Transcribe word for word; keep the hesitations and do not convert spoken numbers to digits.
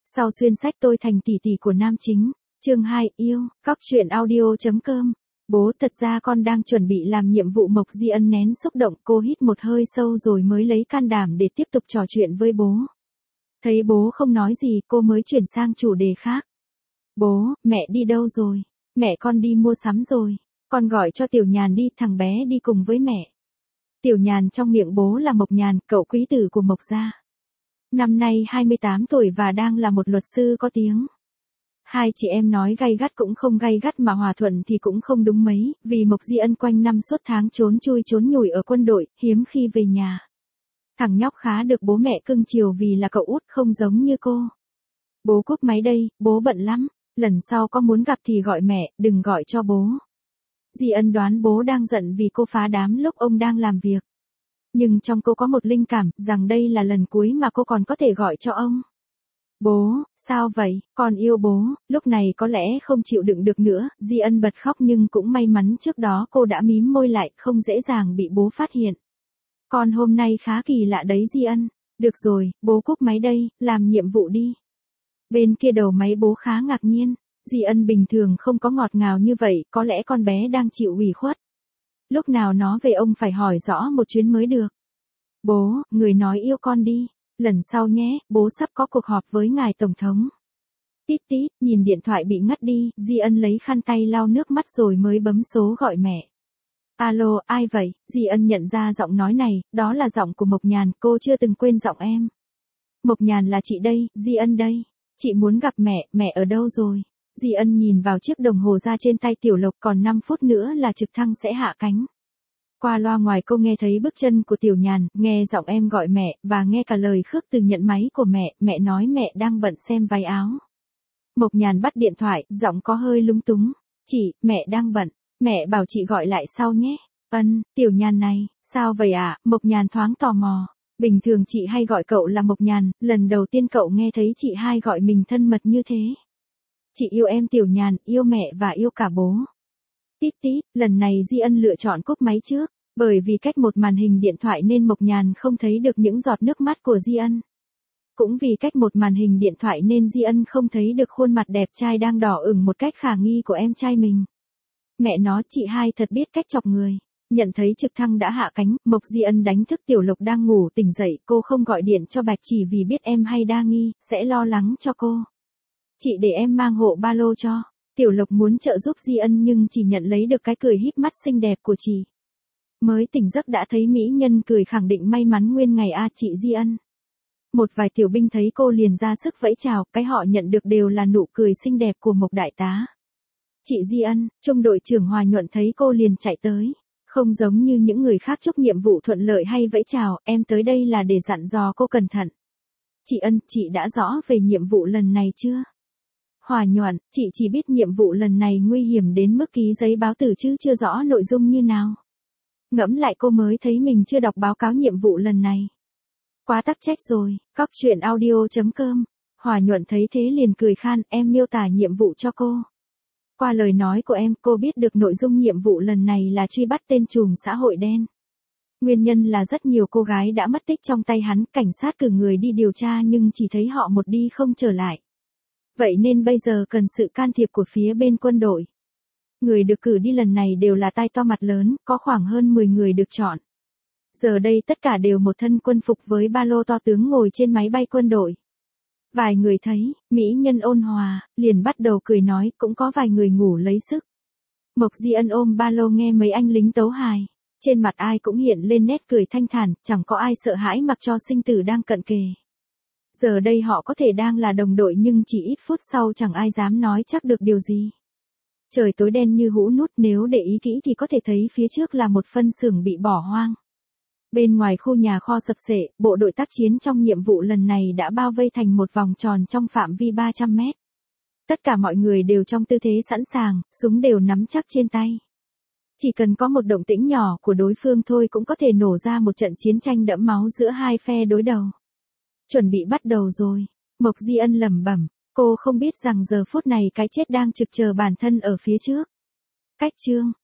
Sau xuyên sách tôi thành tỷ tỷ của nam chính. Chương hai, yêu, cóc truyện audio.com. Bố, thật ra con đang chuẩn bị làm nhiệm vụ. Mộc Di Ân nén xúc động, cô hít một hơi sâu rồi mới lấy can đảm để tiếp tục trò chuyện với bố. Thấy bố không nói gì, cô mới chuyển sang chủ đề khác. Bố, mẹ đi đâu rồi? Mẹ con đi mua sắm rồi. Con gọi cho Tiểu Nhàn đi, thằng bé đi cùng với mẹ. Tiểu Nhàn trong miệng bố là Mộc Nhàn, cậu quý tử của Mộc gia. Năm nay hai mươi tám tuổi và đang là một luật sư có tiếng. Hai chị em nói gay gắt cũng không gay gắt mà hòa thuận thì cũng không đúng mấy, vì Mộc Di Ân quanh năm suốt tháng trốn chui trốn nhủi ở quân đội, hiếm khi về nhà. Thằng nhóc khá được bố mẹ cưng chiều vì là cậu út không giống như cô. Bố cúp máy đây, bố bận lắm, lần sau có muốn gặp thì gọi mẹ, đừng gọi cho bố. Di Ân đoán bố đang giận vì cô phá đám lúc ông đang làm việc. Nhưng trong cô có một linh cảm rằng đây là lần cuối mà cô còn có thể gọi cho ông. Bố, sao vậy, con yêu bố. Lúc này có lẽ không chịu đựng được nữa, Di Ân bật khóc nhưng cũng may mắn trước đó cô đã mím môi lại, không dễ dàng bị bố phát hiện. Con hôm nay khá kỳ lạ đấy Di Ân. Được rồi, bố cúp máy đây, làm nhiệm vụ đi. Bên kia đầu máy bố khá ngạc nhiên. Di Ân bình thường không có ngọt ngào như vậy, có lẽ con bé đang chịu ủy khuất. Lúc nào nó về ông phải hỏi rõ một chuyến mới được. Bố, người nói yêu con đi. Lần sau nhé, bố sắp có cuộc họp với ngài tổng thống. Tít tít, nhìn điện thoại bị ngắt đi, Di Ân lấy khăn tay lau nước mắt rồi mới bấm số gọi mẹ. Alo, ai vậy? Di Ân nhận ra giọng nói này, đó là giọng của Mộc Nhàn, cô chưa từng quên giọng em. Mộc Nhàn là chị đây, Di Ân đây. Chị muốn gặp mẹ, mẹ ở đâu rồi? Di Ân nhìn vào chiếc đồng hồ ra trên tay Tiểu Lộc, còn năm phút nữa là trực thăng sẽ hạ cánh. Qua loa ngoài cô nghe thấy bước chân của Tiểu Nhàn, nghe giọng em gọi mẹ, và nghe cả lời khước từ nhận máy của mẹ, mẹ nói mẹ đang bận xem váy áo. Mộc Nhàn bắt điện thoại, giọng có hơi lúng túng. Chị, mẹ đang bận, mẹ bảo chị gọi lại sau nhé. Ân, Tiểu Nhàn này, sao vậy ạ? À? Mộc Nhàn thoáng tò mò. Bình thường chị hay gọi cậu là Mộc Nhàn, lần đầu tiên cậu nghe thấy chị hai gọi mình thân mật như thế. Chị yêu em Tiểu Nhàn, yêu mẹ và yêu cả bố. Tít tít, lần này Di Ân lựa chọn cúp máy trước, bởi vì cách một màn hình điện thoại nên Mộc Nhàn không thấy được những giọt nước mắt của Di Ân. Cũng vì cách một màn hình điện thoại nên Di Ân không thấy được khuôn mặt đẹp trai đang đỏ ửng một cách khả nghi của em trai mình. Mẹ nó, chị hai thật biết cách chọc người. Nhận thấy trực thăng đã hạ cánh, Mộc Di Ân đánh thức Tiểu Lộc đang ngủ tỉnh dậy, cô không gọi điện cho Bạch chỉ vì biết em hay đa nghi, sẽ lo lắng cho cô. Chị để em mang hộ ba lô cho. Tiểu Lộc muốn trợ giúp Di Ân nhưng chỉ nhận lấy được cái cười híp mắt xinh đẹp của chị. Mới tỉnh giấc đã thấy mỹ nhân cười khẳng định may mắn nguyên ngày a à, chị Di Ân. Một vài tiểu binh thấy cô liền ra sức vẫy chào, cái họ nhận được đều là nụ cười xinh đẹp của Mộc đại tá. Chị Di Ân, trung đội trưởng Hòa Nhuận thấy cô liền chạy tới. Không giống như những người khác chúc nhiệm vụ thuận lợi hay vẫy chào, em tới đây là để dặn dò cô cẩn thận. Chị Ân, chị đã rõ về nhiệm vụ lần này chưa? Hòa Nhuận, chị chỉ biết nhiệm vụ lần này nguy hiểm đến mức ký giấy báo tử chứ chưa rõ nội dung như nào. Ngẫm lại cô mới thấy mình chưa đọc báo cáo nhiệm vụ lần này. Quá tắc trách rồi, cóc truyện audio.com. Hòa Nhuận thấy thế liền cười khan, em miêu tả nhiệm vụ cho cô. Qua lời nói của em, cô biết được nội dung nhiệm vụ lần này là truy bắt tên trùm xã hội đen. Nguyên nhân là rất nhiều cô gái đã mất tích trong tay hắn, cảnh sát cử người đi điều tra nhưng chỉ thấy họ một đi không trở lại. Vậy nên bây giờ cần sự can thiệp của phía bên quân đội. Người được cử đi lần này đều là tai to mặt lớn, có khoảng hơn mười người được chọn. Giờ đây tất cả đều một thân quân phục với ba lô to tướng ngồi trên máy bay quân đội. Vài người thấy, mỹ nhân ôn hòa, liền bắt đầu cười nói, cũng có vài người ngủ lấy sức. Mộc Di Ân ôm ba lô nghe mấy anh lính tấu hài. Trên mặt ai cũng hiện lên nét cười thanh thản, chẳng có ai sợ hãi mặc cho sinh tử đang cận kề. Giờ đây họ có thể đang là đồng đội nhưng chỉ ít phút sau chẳng ai dám nói chắc được điều gì. Trời tối đen như hũ nút, nếu để ý kỹ thì có thể thấy phía trước là một phân xưởng bị bỏ hoang. Bên ngoài khu nhà kho sập sệ, bộ đội tác chiến trong nhiệm vụ lần này đã bao vây thành một vòng tròn trong phạm vi ba trăm mét. Tất cả mọi người đều trong tư thế sẵn sàng, súng đều nắm chắc trên tay. Chỉ cần có một động tĩnh nhỏ của đối phương thôi cũng có thể nổ ra một trận chiến tranh đẫm máu giữa hai phe đối đầu. Chuẩn bị bắt đầu rồi. Mộc Di Ân lẩm bẩm, cô không biết rằng giờ phút này cái chết đang trực chờ bản thân ở phía trước. Cách chương